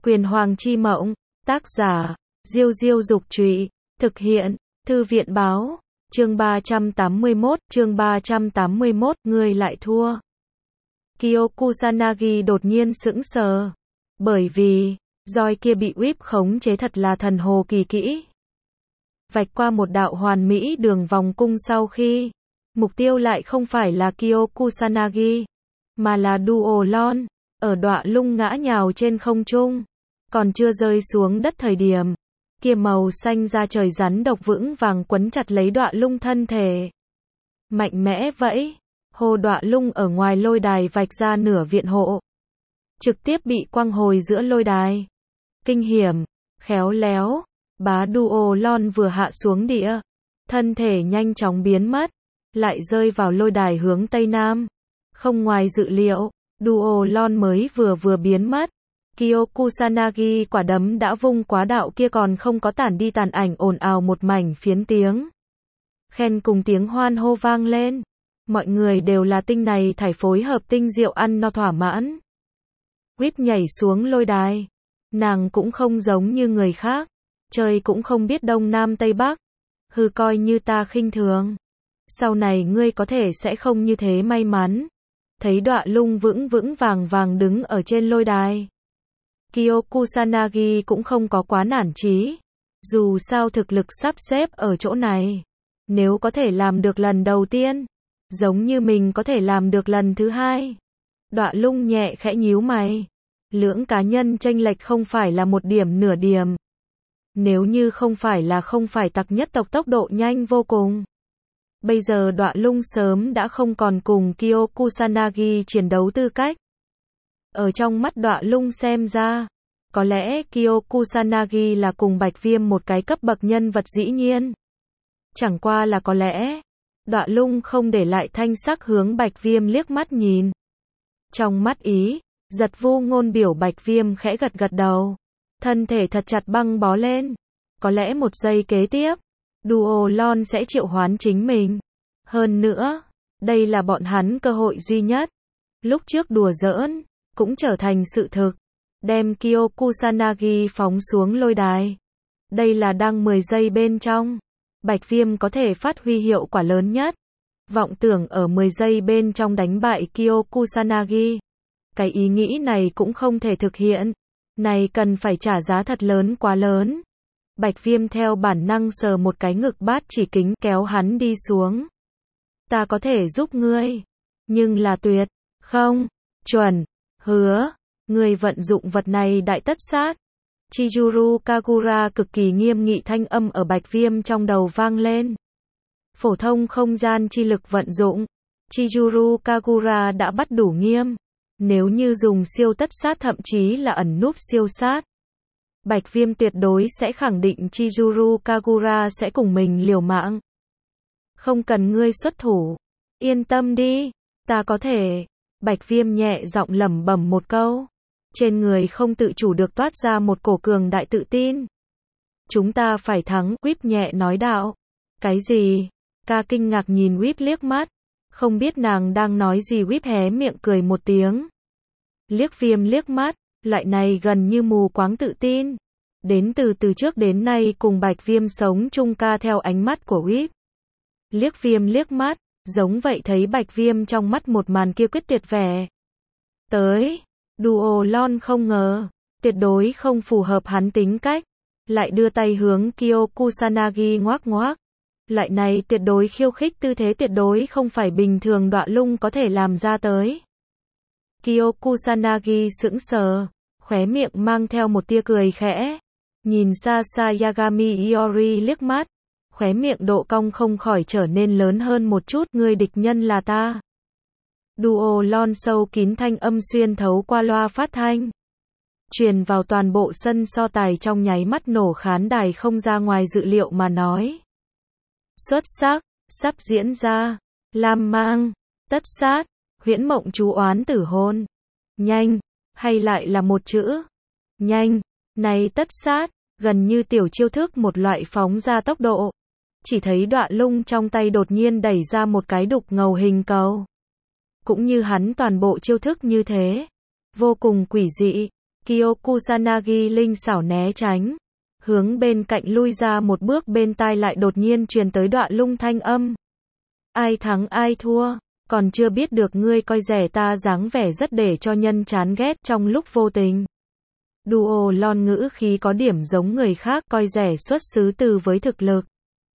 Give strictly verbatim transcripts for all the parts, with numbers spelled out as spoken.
Quyền Hoàng chi mộng, tác giả, Diêu Diêu Dục Trụy, thực hiện, Thư viện Báo, chương ba trăm tám mươi mốt, chương ba trăm tám mươi mốt, ngươi lại thua. Kyo Kusanagi đột nhiên sững sờ, bởi vì, roi kia bị whip khống chế thật là thần hồ kỳ kỹ. Vạch qua một đạo hoàn mỹ đường vòng cung sau khi, mục tiêu lại không phải là Kyo Kusanagi, mà là Duolon, ở đọa lung ngã nhào trên không trung, còn chưa rơi xuống đất thời điểm, kia màu xanh da trời rắn độc vững vàng quấn chặt lấy đọa lung thân thể. Mạnh mẽ vẫy, hồ đọa lung ở ngoài lôi đài vạch ra nửa viện hộ, trực tiếp bị quăng hồi giữa lôi đài. Kinh hiểm, khéo léo, bá Duolon vừa hạ xuống địa, thân thể nhanh chóng biến mất, lại rơi vào lôi đài hướng Tây Nam. Không ngoài dự liệu, Duolon mới vừa vừa biến mất, Kyo Kusanagi quả đấm đã vung quá đạo kia còn không có tản đi tàn ảnh ồn ào một mảnh phiến tiếng khen cùng tiếng hoan hô vang lên. Mọi người đều là tinh này thải phối hợp tinh rượu ăn no thỏa mãn. Whip nhảy xuống lôi đài, nàng cũng không giống như người khác, trời cũng không biết đông nam tây bắc, hừ coi như ta khinh thường. Sau này ngươi có thể sẽ không như thế may mắn. Thấy đọa lung vững vững vàng vàng đứng ở trên lôi đài, Kyo Kusanagi cũng không có quá nản chí. Dù sao thực lực sắp xếp ở chỗ này, nếu có thể làm được lần đầu tiên, giống như mình có thể làm được lần thứ hai. Đọa lung nhẹ khẽ nhíu mày. Lưỡng cá nhân chênh lệch không phải là một điểm nửa điểm. Nếu như không phải là không phải tặc nhất tộc tốc độ nhanh vô cùng, bây giờ đọa lung sớm đã không còn cùng Kyo Kusanagi chiến đấu tư cách. Ở trong mắt đọa lung xem ra, có lẽ Kyo Kusanagi là cùng Bạch Viêm một cái cấp bậc nhân vật dĩ nhiên. Chẳng qua là có lẽ, đọa lung không để lại thanh sắc hướng Bạch Viêm liếc mắt nhìn. Trong mắt ý, giật vu ngôn biểu Bạch Viêm khẽ gật gật đầu, thân thể thật chặt băng bó lên. Có lẽ một giây kế tiếp, Duolon sẽ triệu hoán chính mình. Hơn nữa, đây là bọn hắn cơ hội duy nhất. Lúc trước đùa giỡn, cũng trở thành sự thực. Đem Kyo Kusanagi phóng xuống lôi đài. Đây là đang mười giây bên trong. Bạch Viêm có thể phát huy hiệu quả lớn nhất. Vọng tưởng ở mười giây bên trong đánh bại Kyo Kusanagi. Cái ý nghĩ này cũng không thể thực hiện. Này cần phải trả giá thật lớn quá lớn. Bạch Viêm theo bản năng sờ một cái ngực bát chỉ kính kéo hắn đi xuống. Ta có thể giúp ngươi, nhưng là tuyệt, không, chuẩn, hứa, ngươi vận dụng vật này đại tất sát. Chizuru Kagura cực kỳ nghiêm nghị thanh âm ở Bạch Viêm trong đầu vang lên. Phổ thông không gian chi lực vận dụng, Chizuru Kagura đã bắt đủ nghiêm. Nếu như dùng siêu tất sát thậm chí là ẩn núp siêu sát, Bạch Viêm tuyệt đối sẽ khẳng định Chizuru Kagura sẽ cùng mình liều mạng. Không cần ngươi xuất thủ, yên tâm đi, ta có thể. Bạch Viêm nhẹ giọng lẩm bẩm một câu, trên người không tự chủ được toát ra một cổ cường đại tự tin. Chúng ta phải thắng, Whip nhẹ nói đạo. Cái gì? Ca kinh ngạc nhìn Whip liếc mắt, không biết nàng đang nói gì. Whip hé miệng cười một tiếng, liếc Viêm liếc mắt. Loại này gần như mù quáng tự tin, đến từ từ trước đến nay cùng Bạch Viêm sống chung. Ca theo ánh mắt của Whip, liếc Viêm liếc mắt, giống vậy thấy Bạch Viêm trong mắt một màn kia quyết tuyệt vẻ. Tới, Duolon không ngờ, tuyệt đối không phù hợp hắn tính cách, lại đưa tay hướng Kyo Kusanagi ngoác ngoác. Loại này tuyệt đối khiêu khích tư thế tuyệt đối không phải bình thường đọa lung có thể làm ra tới. Kyo Kusanagi sững sờ, khóe miệng mang theo một tia cười khẽ, nhìn xa xa Yagami Iori liếc mắt, khóe miệng độ cong không khỏi trở nên lớn hơn một chút. Ngươi địch nhân là ta. Duolon sâu kín thanh âm xuyên thấu qua loa phát thanh, truyền vào toàn bộ sân so tài, trong nháy mắt nổ khán đài không ra ngoài dự liệu mà nói. Xuất sắc, sắp diễn ra, lam mang, tất sát, huyễn mộng chú oán tử hôn. Nhanh, hay lại là một chữ? Nhanh, này tất sát, gần như tiểu chiêu thức một loại phóng ra tốc độ. Chỉ thấy đọa lung trong tay đột nhiên đẩy ra một cái đục ngầu hình cầu. Cũng như hắn toàn bộ chiêu thức như thế. Vô cùng quỷ dị. Kyo Kusanagi linh xảo né tránh, hướng bên cạnh lui ra một bước, bên tai lại đột nhiên truyền tới Đọa Lung thanh âm. Ai thắng ai thua, còn chưa biết được, ngươi coi rẻ ta, dáng vẻ rất để cho nhân chán ghét. Trong lúc vô tình, Duo Lon ngữ khí có điểm giống người khác, coi rẻ xuất xứ từ với thực lực.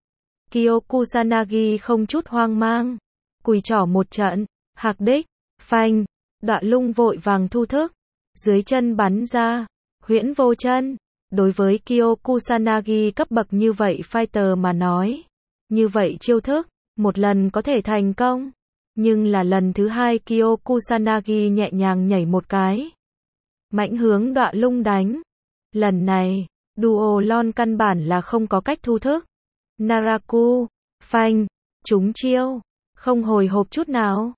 Kyo Kusanagi không chút hoang mang, cùi trỏ một trận, hạc đích, phanh, Đọa Lung vội vàng thu thức, dưới chân bắn ra, huyễn vô chân. Đối với Kyo Kusanagi cấp bậc như vậy fighter mà nói, như vậy chiêu thức, một lần có thể thành công, nhưng là lần thứ hai Kyo Kusanagi nhẹ nhàng nhảy một cái, mãnh hướng Đọa Lung đánh. Lần này, Duo Lon căn bản là không có cách thu thức. Naraku, phanh, trúng chiêu, không hồi hộp chút nào.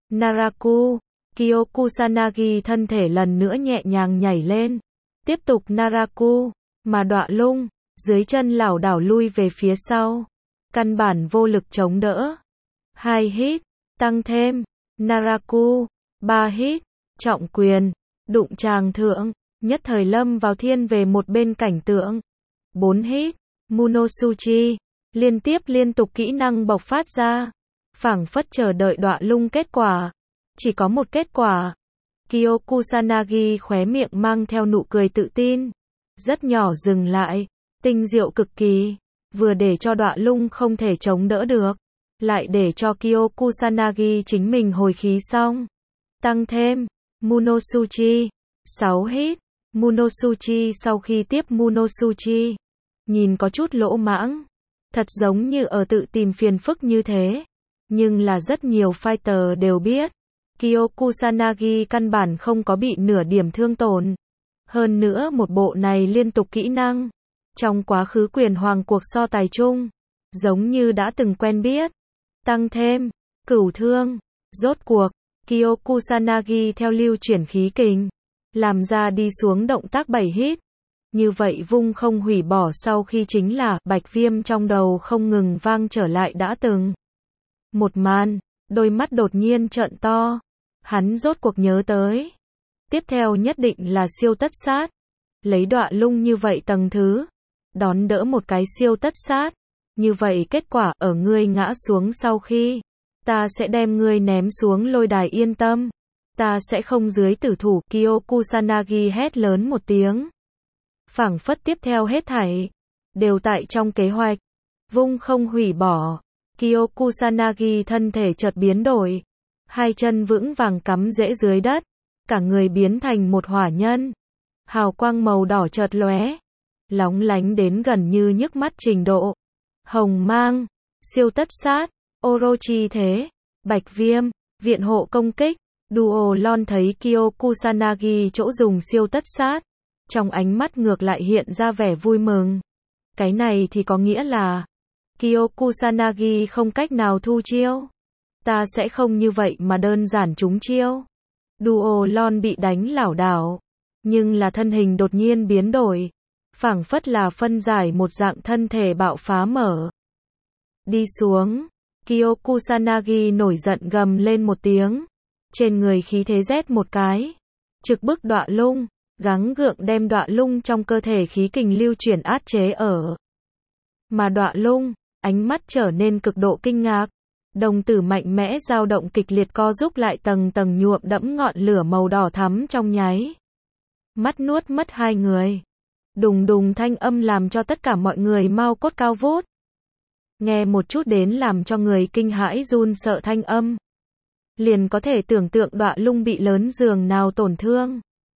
Naraku, Kyo Kusanagi thân thể lần nữa nhẹ nhàng nhảy lên, tiếp tục Naraku, mà Đọa Lung, dưới chân lảo đảo lui về phía sau, căn bản vô lực chống đỡ. Hai hit, tăng thêm, Naraku, ba hit, trọng quyền, đụng tràng thượng, nhất thời lâm vào thiên về một bên cảnh tượng. Bốn hit, Munosuchi, liên tiếp liên tục kỹ năng bộc phát ra, phảng phất chờ đợi Đọa Lung kết quả. Chỉ có một kết quả. Kyo Kusanagi khóe miệng mang theo nụ cười tự tin, rất nhỏ dừng lại, tinh diệu cực kỳ, vừa để cho Đọa Lung không thể chống đỡ được, lại để cho Kyo Kusanagi chính mình hồi khí xong. Tăng thêm, Munosuchi, sáu hit, Munosuchi sau khi tiếp Munosuchi, nhìn có chút lỗ mãng, thật giống như ở tự tìm phiền phức như thế, nhưng là rất nhiều fighter đều biết, Kyo Kusanagi căn bản không có bị nửa điểm thương tổn. Hơn nữa một bộ này liên tục kỹ năng, trong quá khứ quyền hoàng cuộc so tài chung, giống như đã từng quen biết. Tăng thêm, cửu thương, rốt cuộc, Kyo Kusanagi theo lưu chuyển khí kình, làm ra đi xuống động tác bảy hit. Như vậy vung không hủy bỏ, sau khi chính là Bạch Viêm trong đầu không ngừng vang trở lại đã từng một màn, đôi mắt đột nhiên trợn to. Hắn rốt cuộc nhớ tới, tiếp theo nhất định là siêu tất sát. Lấy Đọa Lung như vậy tầng thứ, đón đỡ một cái siêu tất sát, như vậy kết quả ở ngươi ngã xuống sau khi, ta sẽ đem ngươi ném xuống lôi đài, yên tâm, ta sẽ không dưới tử thủ. Kyo Kusanagi hét lớn một tiếng, phảng phất tiếp theo hết thảy đều tại trong kế hoạch. Vung không hủy bỏ, Kyo Kusanagi thân thể chợt biến đổi, hai chân vững vàng cắm rễ dưới đất, cả người biến thành một hỏa nhân. Hào quang màu đỏ chợt lóe, lóng lánh đến gần như nhức mắt trình độ. Hồng mang, siêu tất sát, Orochi thế, Bạch Viêm, viện hộ công kích. Duo Lon thấy Kyo Kusanagi chỗ dùng siêu tất sát, trong ánh mắt ngược lại hiện ra vẻ vui mừng. Cái này thì có nghĩa là Kyo Kusanagi không cách nào thu chiêu. Ta sẽ không như vậy mà đơn giản trúng chiêu. Duo Lon bị đánh lảo đảo, nhưng là thân hình đột nhiên biến đổi, phảng phất là phân giải một dạng, thân thể bạo phá mở. Đi xuống, Kyo Kusanagi nổi giận gầm lên một tiếng, trên người khí thế rét một cái, trực bức Đọa Lung, gắng gượng đem Đọa Lung trong cơ thể khí kình lưu chuyển áp chế ở. Mà Đọa Lung, ánh mắt trở nên cực độ kinh ngạc. Đồng tử mạnh mẽ dao động kịch liệt, co rút lại, tầng tầng nhuộm đẫm ngọn lửa màu đỏ thắm trong nháy mắt nuốt mất hai người. Đùng đùng thanh âm làm cho tất cả mọi người mau cốt cao vút. Nghe một chút đến làm cho người kinh hãi run sợ thanh âm, liền có thể tưởng tượng Đọa Lung bị lớn giường nào tổn thương.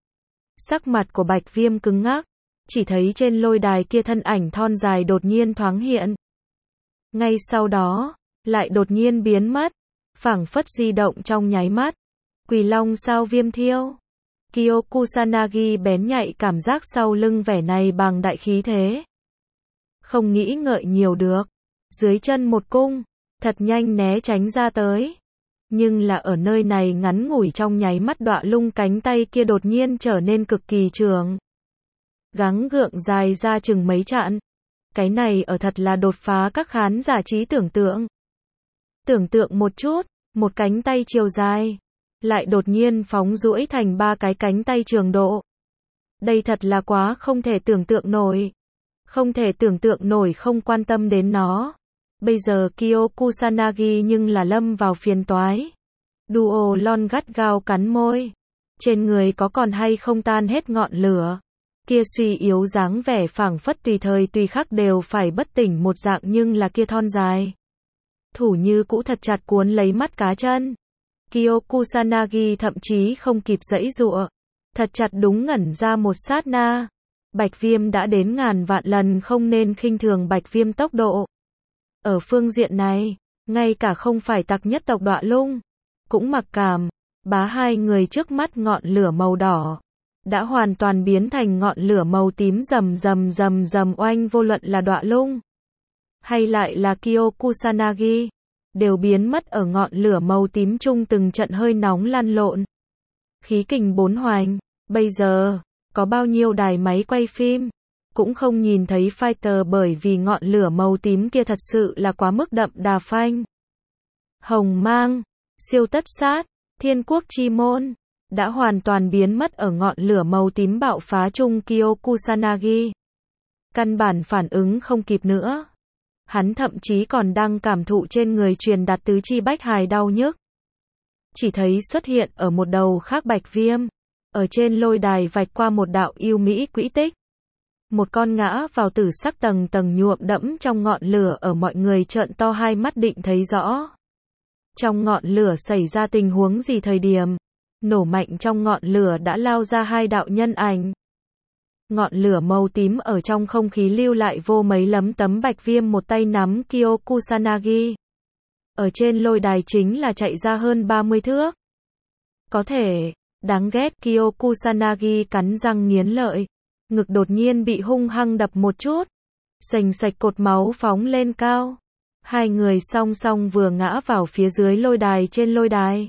Sắc mặt của Bạch Viêm cứng ngắc, chỉ thấy trên lôi đài kia thân ảnh thon dài đột nhiên thoáng hiện. Ngay sau đó, lại đột nhiên biến mất, phảng phất di động trong nháy mắt. Quỳ Long sao Viêm Thiêu. Kyo Kusanagi bén nhạy cảm giác sau lưng vẻ này bằng đại khí thế. Không nghĩ ngợi nhiều được, dưới chân một cung, thật nhanh né tránh ra tới. Nhưng là ở nơi này ngắn ngủi trong nháy mắt, Đọa Lung cánh tay kia đột nhiên trở nên cực kỳ trường, gắng gượng dài ra chừng mấy chặn. Cái này ở thật là đột phá các khán giả trí tưởng tượng. Tưởng tượng một chút, một cánh tay chiều dài, lại đột nhiên phóng duỗi thành ba cái cánh tay trường độ. Đây thật là quá không thể tưởng tượng nổi. Không thể tưởng tượng nổi không quan tâm đến nó. Bây giờ Kyo Kusanagi nhưng là lâm vào phiền toái. Duo Lon gắt gao cắn môi. Trên người có còn hay không tan hết ngọn lửa. Kia suy yếu dáng vẻ phảng phất tùy thời tùy khắc đều phải bất tỉnh một dạng, nhưng là kia thon dài. Thủ như cũ thật chặt cuốn lấy mắt cá chân. Kyo Kusanagi thậm chí không kịp giãy giụa. Thật chặt đúng ngẩn ra một sát na. Bạch Viêm đã đến ngàn vạn lần không nên khinh thường Bạch Viêm tốc độ. Ở phương diện này, ngay cả không phải tặc nhất tộc Đọa Lung cũng mặc cảm. Bá hai người trước mắt ngọn lửa màu đỏ đã hoàn toàn biến thành ngọn lửa màu tím rầm rầm rầm rầm oanh, vô luận là Đọa Lung hay lại là Kyo Kusanagi đều biến mất ở ngọn lửa màu tím chung, từng trận hơi nóng lăn lộn. Khí kình bốn hoành, bây giờ có bao nhiêu đài máy quay phim cũng không nhìn thấy fighter, bởi vì ngọn lửa màu tím kia thật sự là quá mức đậm đà phanh. Hồng mang, siêu tất sát, thiên quốc chi môn đã hoàn toàn biến mất ở ngọn lửa màu tím bạo phá chung. Kyo Kusanagi căn bản phản ứng không kịp nữa. Hắn thậm chí còn đang cảm thụ trên người truyền đạt tứ chi bách hài đau nhức. Chỉ thấy xuất hiện ở một đầu khác Bạch Viêm, ở trên lôi đài vạch qua một đạo yêu mỹ quỹ tích. Một con ngã vào tử sắc tầng tầng nhuộm đẫm trong ngọn lửa, ở mọi người trợn to hai mắt định thấy rõ. Trong ngọn lửa xảy ra tình huống gì, thời điểm nổ mạnh trong ngọn lửa đã lao ra hai đạo nhân ảnh. Ngọn lửa màu tím ở trong không khí lưu lại vô mấy lấm tấm. Bạch Viêm một tay nắm Kyo Kusanagi. Ở trên lôi đài chính là chạy ra hơn ba mươi thước. Có thể, đáng ghét. Kyo Kusanagi cắn răng nghiến lợi. Ngực đột nhiên bị hung hăng đập một chút. Sành sạch cột máu phóng lên cao. Hai người song song vừa ngã vào phía dưới lôi đài. Trên lôi đài,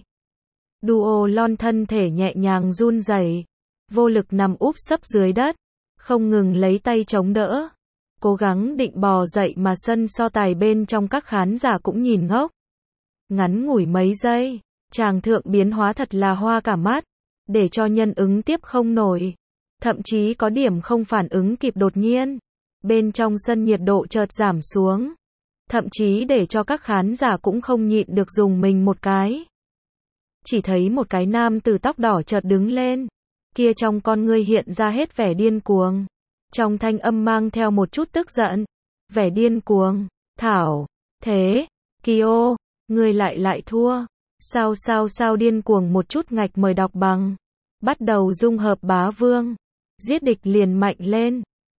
Duo Lon thân thể nhẹ nhàng run rẩy, vô lực nằm úp sấp dưới đất, không ngừng lấy tay chống đỡ, cố gắng định bò dậy, mà sân so tài bên trong các khán giả cũng nhìn ngốc. Ngắn ngủi mấy giây, tràng thượng biến hóa thật là hoa cả mắt, để cho nhân ứng tiếp không nổi, thậm chí có điểm không phản ứng kịp. Đột nhiên, bên trong sân nhiệt độ chợt giảm xuống, thậm chí để cho các khán giả cũng không nhịn được dùng mình một cái. Chỉ thấy một cái nam tử tóc đỏ chợt đứng lên, kia trong con ngươi hiện ra hết vẻ điên cuồng, trong thanh âm mang theo một chút tức giận. Vẻ điên cuồng, thảo, thế, Kyo, ngươi lại lại thua, sao sao sao điên cuồng một chút. Ngạch mời đọc bằng, bắt đầu dung hợp bá vương, giết địch liền mạnh lên.